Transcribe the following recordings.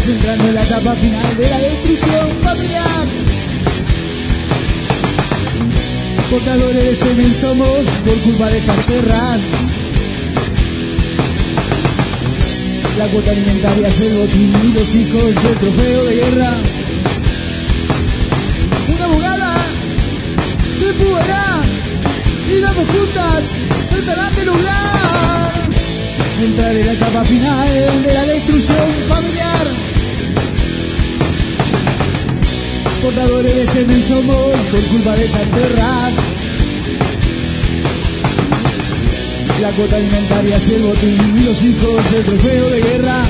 entrando en la etapa final de la destrucción familiar. Portadores de semen somos por culpa de esas perras. La cuota alimentaria es el botín y los hijos y el trofeo de guerra. Una abogada te empujará y las dos juntas tratarán de lograr entrar en la etapa final de la destrucción familiar. Portadores de semen somos por culpa de esas perras. La cuota alimentaria es el botín y los hijos el trofeo de guerra.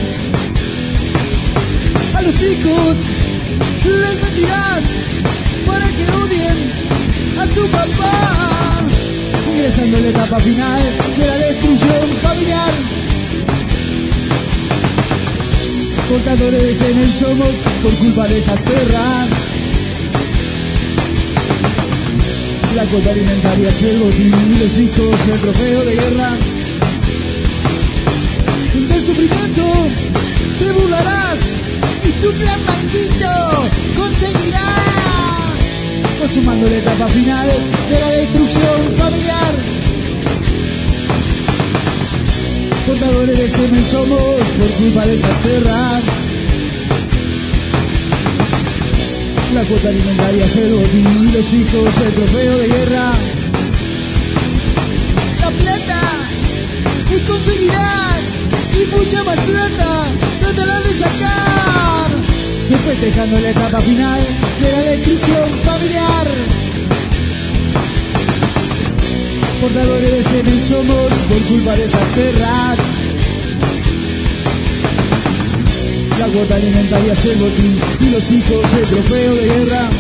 A los hijos les mentirás para que odien a su papá. Ingresando en la etapa final de la destrucción familiar. Portadores de semen somos por culpa de esas perras. La cuota alimentaria es el botín y los hijos el trofeo de guerra. Del sufrimiento te burlarás y tu plan maldito conseguirás. Consumando la etapa final de la destrucción familiar. Portadores de semen somos por culpa de esas perras. La cuota alimentaria es el botín y los hijos el trofeo de guerra. La plata que conseguirás y mucha más plata tratarás de sacar. Festejando la etapa final de la destrucción familiar. Portadores de semen somos por culpa de esas perras. La cuota alimentaria es el botín y los hijos el trofeo de guerra.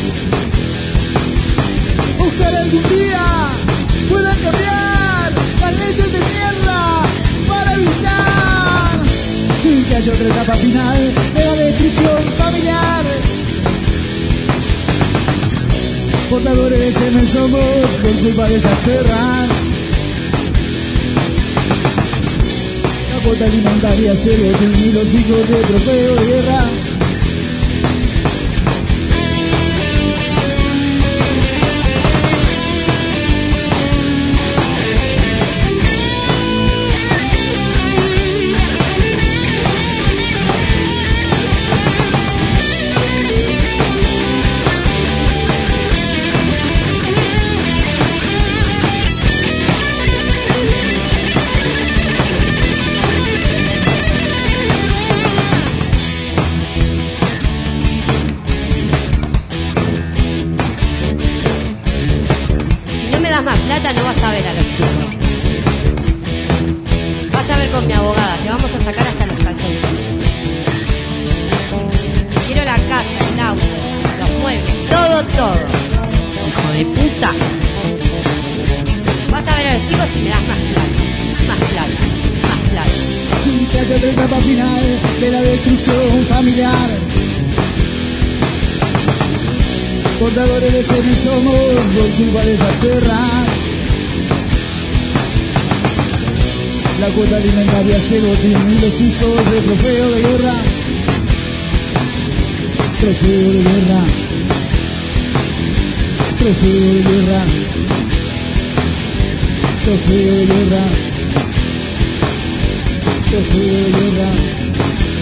Ojalá algún día puedan cambiar las leyes de mierda para evitar que haya otra etapa final de la destrucción familiar. Portadores de semen somos por culpa de esas perras. La cuota alimentaria es el botín y los hijos el trofeo de guerra. No vas a ver a los chicos. Vas a ver con mi abogada. Te vamos a sacar hasta los calzoncillos. Quiero la casa, el auto, los muebles, todo. Hijo de puta. Vas a ver a los chicos si me das más plata. Que haya otra etapa final de la destrucción familiar. Portadores de semen somos por culpa de esas perras. La cuota alimentaria es el botín y los hijos el trofeo de guerra. Trofeo de guerra. Trofeo de guerra. Trofeo de guerra. Trofeo de guerra.